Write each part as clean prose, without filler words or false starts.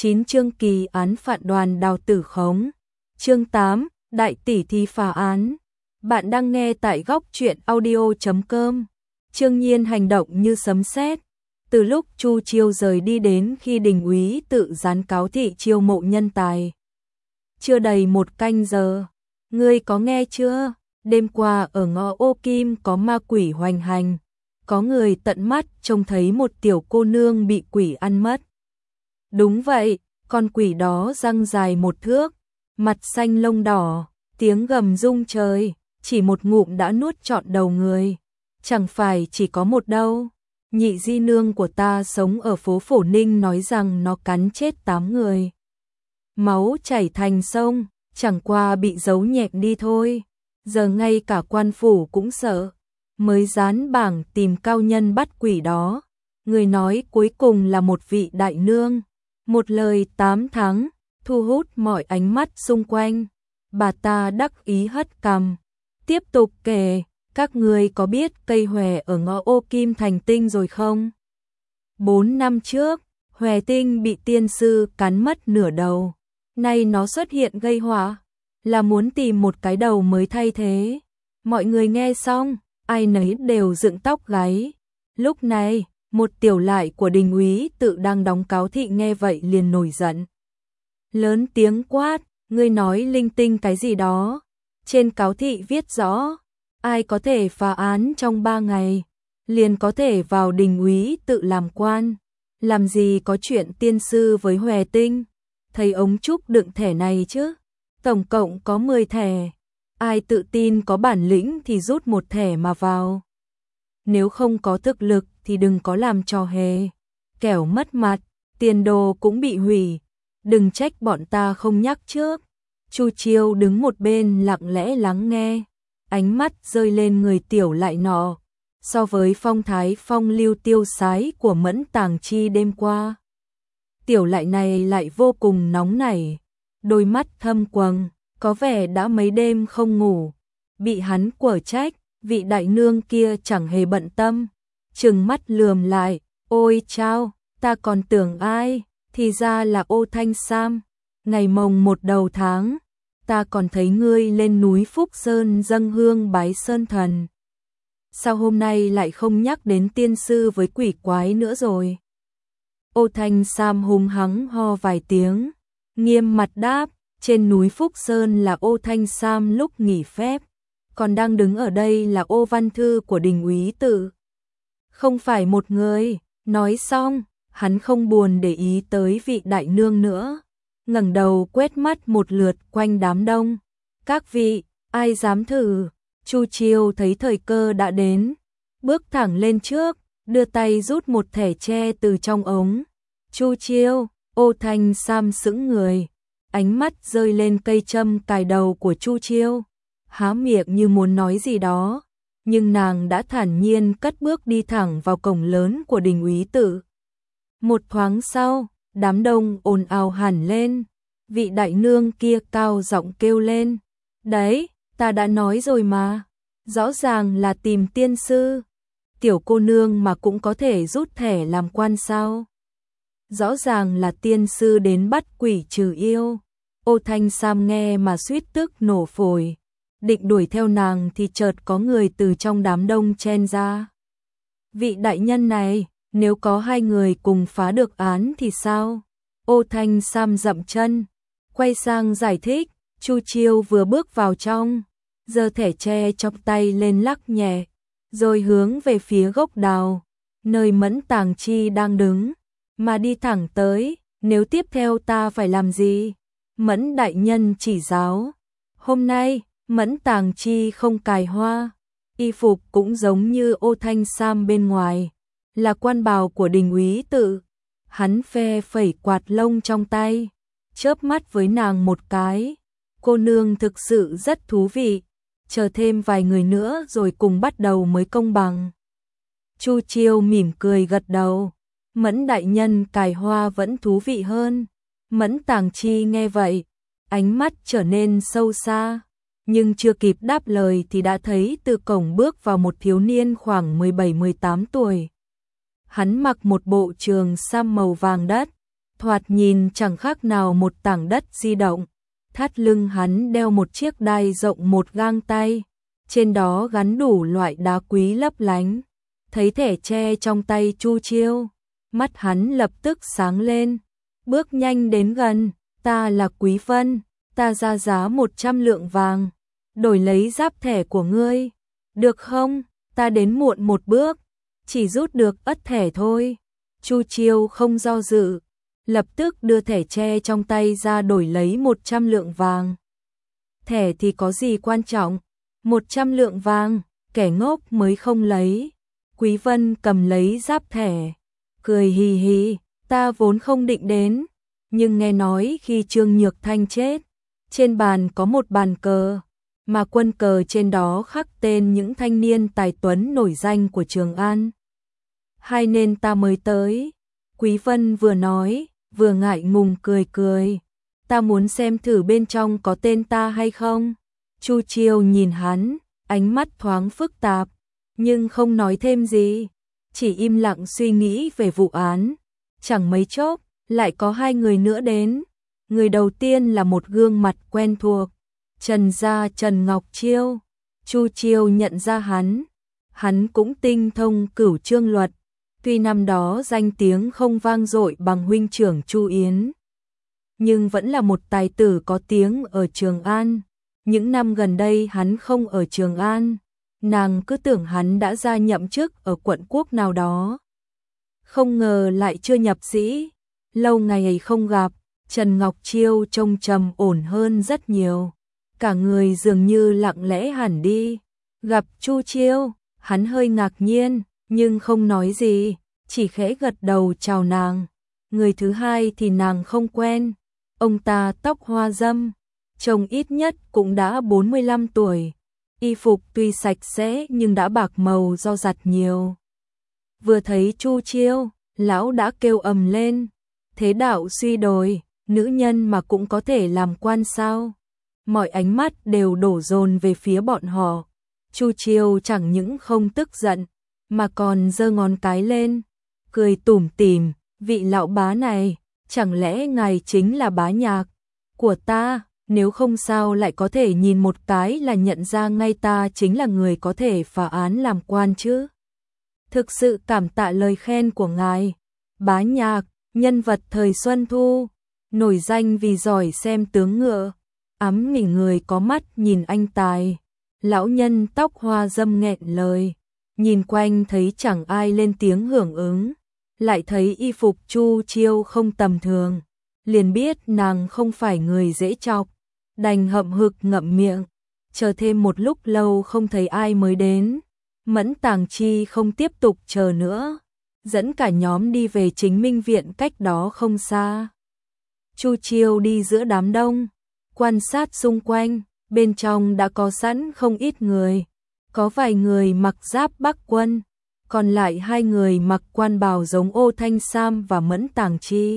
9 chương kỳ án phạt đoàn đào tử khống. Chương 8, đại tỷ thi phá án. Bạn đang nghe tại góc truyện audio.com. Trương Nhiên hành động như sấm sét. Từ lúc Chu Chiêu rời đi đến khi Đình úy tự gián cáo thị chiêu mộ nhân tài. Chưa đầy 1 canh giờ. Ngươi có nghe chưa? Đêm qua ở ngõ Ô Kim có ma quỷ hoành hành. Có người tận mắt trông thấy một tiểu cô nương bị quỷ ăn mất. Đúng vậy, con quỷ đó răng dài 1 thước, mặt xanh lông đỏ, tiếng gầm rung trời, chỉ một ngụm đã nuốt trọn đầu người. Chẳng phải chỉ có một đâu. Nhị di nương của ta sống ở phố Phổ Ninh nói rằng nó cắn chết 8 người. Máu chảy thành sông, chẳng qua bị giấu nhẹm đi thôi. Giờ ngay cả quan phủ cũng sợ, mới dán bảng tìm cao nhân bắt quỷ đó. Người nói cuối cùng là một vị đại nương. Một lời 8 tháng, thu hút mọi ánh mắt xung quanh. Bà ta đắc ý hất cằm, tiếp tục kể, các người có biết cây hòe ở ngõ Ô Kim thành tinh rồi không? 4 năm trước, hòe tinh bị tiên sư cắn mất nửa đầu. Nay nó xuất hiện gây họa, là muốn tìm một cái đầu mới thay thế. Mọi người nghe xong, ai nấy đều dựng tóc gáy. Lúc này, một tiểu lại của Đình úy tự đang đóng cáo thị nghe vậy liền nổi giận. Lớn tiếng quát, ngươi nói linh tinh cái gì đó? Trên cáo thị viết rõ, ai có thể phá án trong 3 ngày, liền có thể vào Đình úy tự làm quan. Làm gì có chuyện tiên sư với hòe tinh? Thầy ống trúc đựng thẻ này chứ? Tổng cộng có 10 thẻ. Ai tự tin có bản lĩnh thì rút 1 thẻ mà vào. Nếu không có thực lực thì đừng có làm trò hề. Kẻo mất mặt, tiền đồ cũng bị hủy. Đừng trách bọn ta không nhắc trước. Chu Chiêu đứng một bên lặng lẽ lắng nghe. Ánh mắt rơi lên người tiểu lại nọ. So với phong thái phong lưu tiêu sái của Mẫn Tàng Chi đêm qua, tiểu lại này lại vô cùng nóng nảy. Đôi mắt thâm quầng, có vẻ đã mấy đêm không ngủ. Bị hắn quở trách, vị đại nương kia chẳng hề bận tâm. Trừng mắt lườm lại, ôi chao, ta còn tưởng ai, thì ra là Ô Thanh Sam. Ngày mồng 1 đầu tháng, ta còn thấy ngươi lên núi Phúc Sơn dâng hương bái sơn thần. Sao hôm nay lại không nhắc đến tiên sư với quỷ quái nữa rồi? Ô Thanh Sam hung hăng ho vài tiếng, nghiêm mặt đáp, trên núi Phúc Sơn là Ô Thanh Sam lúc nghỉ phép, còn đang đứng ở đây là Ô Văn Thư của Đình úy tự. Không phải một người. Nói xong, hắn không buồn để ý tới vị đại nương nữa, ngẩng đầu quét mắt một lượt quanh đám đông. Các vị, ai dám thử? Chu Chiêu thấy thời cơ đã đến, bước thẳng lên trước, đưa tay rút một thẻ tre từ trong ống. Chu Chiêu, Ô Thanh Sam sững người, ánh mắt rơi lên cây châm cài đầu của Chu Chiêu, há miệng như muốn nói gì đó, nhưng nàng đã thản nhiên cất bước đi thẳng vào cổng lớn của Đình úy tự. Một thoáng sau, đám đông ồn ào hẳn lên, vị đại nương kia cao giọng kêu lên, đấy, ta đã nói rồi mà, rõ ràng là tìm tiên sư. Tiểu cô nương mà cũng có thể rút thẻ làm quan sao? Rõ ràng là tiên sư đến bắt quỷ trừ yêu. Ô Thanh Sam nghe mà suýt tức nổ phổi. Định đuổi theo nàng thì chợt có người từ trong đám đông chen ra. Vị đại nhân này, nếu có 2 người cùng phá được án thì sao? Ô Thanh Sam dậm chân, quay sang giải thích. Chu Chiêu vừa bước vào trong, giơ thẻ tre trong tay lên lắc nhẹ, rồi hướng về phía gốc đào, nơi Mẫn Tàng Chi đang đứng, mà đi thẳng tới. Nếu tiếp theo ta phải làm gì? Mẫn đại nhân chỉ giáo. Hôm nay, Mẫn Tàng Chi không cài hoa, y phục cũng giống như Ô Thanh Sam bên ngoài, là quan bào của Đình úy tự. Hắn phe phẩy quạt lông trong tay, chớp mắt với nàng một cái. Cô nương thực sự rất thú vị, chờ thêm vài người nữa rồi cùng bắt đầu mới công bằng. Chu Chiêu mỉm cười gật đầu, Mẫn đại nhân cài hoa vẫn thú vị hơn. Mẫn Tàng Chi nghe vậy, ánh mắt trở nên sâu xa, nhưng chưa kịp đáp lời thì đã thấy từ cổng bước vào một thiếu niên khoảng 17-18 tuổi. Hắn mặc một bộ trường sam màu vàng đất, thoạt nhìn chẳng khác nào một tảng đất di động. Thắt lưng hắn đeo một chiếc đai rộng một gang tay, trên đó gắn đủ loại đá quý lấp lánh. Thấy thẻ tre trong tay Chu Chiêu, mắt hắn lập tức sáng lên, bước nhanh đến gần. Ta là Quý Vân, ta ra giá 100 lượng vàng, đổi lấy giáp thẻ của ngươi, được không? Ta đến muộn một bước, chỉ rút được ất thẻ thôi. Chu Chiêu không do dự, lập tức đưa thẻ tre trong tay ra đổi lấy 100 lượng vàng. Thẻ thì có gì quan trọng, 100 lượng vàng, kẻ ngốc mới không lấy. Quý Vân cầm lấy giáp thẻ, cười hì hì, ta vốn không định đến, nhưng nghe nói khi Trương Nhược Thanh chết, trên bàn có một bàn cờ, mà quân cờ trên đó khắc tên những thanh niên tài tuấn nổi danh của Trường An. Hay nên ta mới tới. Quý Vân vừa nói, vừa ngại ngùng cười cười. Ta muốn xem thử bên trong có tên ta hay không. Chu Chiêu nhìn hắn, ánh mắt thoáng phức tạp, nhưng không nói thêm gì, chỉ im lặng suy nghĩ về vụ án. Chẳng mấy chốc, lại có hai người nữa đến. Người đầu tiên là một gương mặt quen thuộc, Trần gia Trần Ngọc Chiêu. Chu Chiêu nhận ra hắn cũng tinh thông Cửu Chương luật, tuy năm đó danh tiếng không vang dội bằng huynh trưởng Chu Yến, nhưng vẫn là một tài tử có tiếng ở Trường An. Những năm gần đây hắn không ở Trường An, nàng cứ tưởng hắn đã ra nhậm chức ở quận quốc nào đó. Không ngờ lại chưa nhập sĩ. Lâu ngày không gặp, Trần Ngọc Chiêu trông trầm ổn hơn rất nhiều, cả người dường như lặng lẽ hẳn đi. Gặp Chu Chiêu, hắn hơi ngạc nhiên, nhưng không nói gì, chỉ khẽ gật đầu chào nàng. Người thứ hai thì nàng không quen, ông ta tóc hoa râm, trông ít nhất cũng đã 45 tuổi, y phục tuy sạch sẽ nhưng đã bạc màu do giặt nhiều. Vừa thấy Chu Chiêu, lão đã kêu ầm lên, thế đạo suy đồi, nữ nhân mà cũng có thể làm quan sao? Mọi ánh mắt đều đổ dồn về phía bọn họ. Chu Chiêu chẳng những không tức giận, mà còn giơ ngón cái lên, cười tủm tỉm, vị lão bá này, chẳng lẽ ngài chính là bá nhạc của ta? Nếu không sao lại có thể nhìn một cái là nhận ra ngay ta chính là người có thể phá án làm quan chứ? Thực sự cảm tạ lời khen của ngài. Bá Nhạc, nhân vật thời Xuân Thu, nổi danh vì giỏi xem tướng ngựa, ắm nghỉ người có mắt nhìn anh tài. Lão nhân tóc hoa râm nghẹn lời, nhìn quanh thấy chẳng ai lên tiếng hưởng ứng, lại thấy y phục Chu Chiêu không tầm thường, liền biết nàng không phải người dễ chọc, đành hậm hực ngậm miệng. Chờ thêm một lúc lâu không thấy ai mới đến, Mẫn Tàng Chi không tiếp tục chờ nữa, dẫn cả nhóm đi về Chính Minh viện cách đó không xa. Chu Chiêu đi giữa đám đông, quan sát xung quanh, bên trong đã có sẵn không ít người, có vài người mặc giáp Bắc quân, còn lại hai người mặc quan bào giống Ô Thanh Sam và Mẫn Tàng Chi.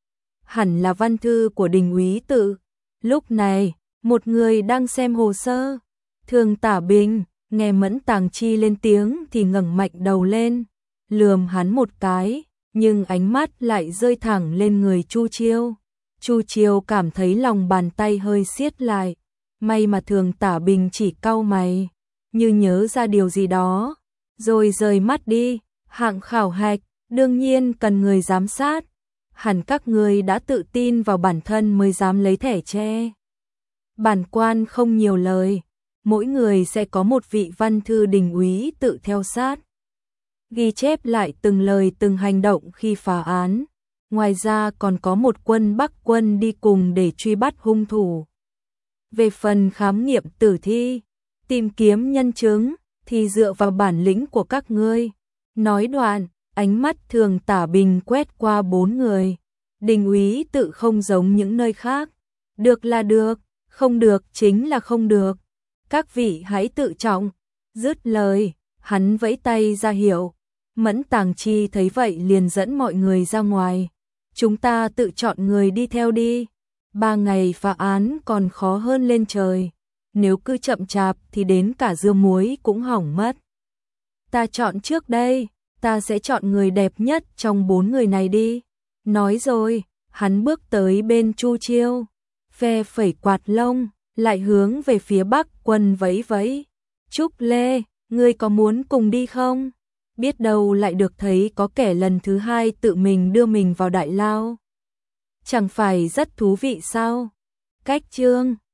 Hẳn là văn thư của Đình úy tự. Lúc này, một người đang xem hồ sơ. Thường Tả Bình nghe Mẫn Tàng Chi lên tiếng thì ngẩng mạnh đầu lên, lườm hắn một cái, nhưng ánh mắt lại rơi thẳng lên người Chu Chiêu. Chu Chiêu cảm thấy lòng bàn tay hơi siết lại, may mà Thường Tả Bình chỉ cau mày, như nhớ ra điều gì đó, rồi rời mắt đi. Hạng khảo hạch, đương nhiên cần người giám sát, hẳn các người đã tự tin vào bản thân mới dám lấy thẻ tre. Bản quan không nhiều lời, mỗi người sẽ có một vị văn thư Đình úy tự theo sát, ghi chép lại từng lời từng hành động khi phá án. Ngoài ra còn có một quân Bắc quân đi cùng để truy bắt hung thủ. Về phần khám nghiệm tử thi, tìm kiếm nhân chứng, thì dựa vào bản lĩnh của các ngươi. Nói đoạn, ánh mắt Thường Tả Bình quét qua bốn người. Đình úy tự không giống những nơi khác. Được là được, không được chính là không được. Các vị hãy tự trọng. Dứt lời, hắn vẫy tay ra hiệu. Mẫn Tàng Chi thấy vậy liền dẫn mọi người ra ngoài. Chúng ta tự chọn người đi theo đi. 3 ngày phá án còn khó hơn lên trời. Nếu cứ chậm chạp thì đến cả dưa muối cũng hỏng mất. Ta chọn trước đây, ta sẽ chọn người đẹp nhất trong 4 người này đi. Nói rồi, Hắn bước tới bên Chu Chiêu, phe phẩy quạt lông, lại hướng về phía Bắc Quân vẫy vẫy. Trúc Lê, ngươi có muốn cùng đi không? Biết đâu lại được thấy có kẻ lần thứ hai tự mình đưa mình vào đại lao. Chẳng phải rất thú vị sao? Cách chương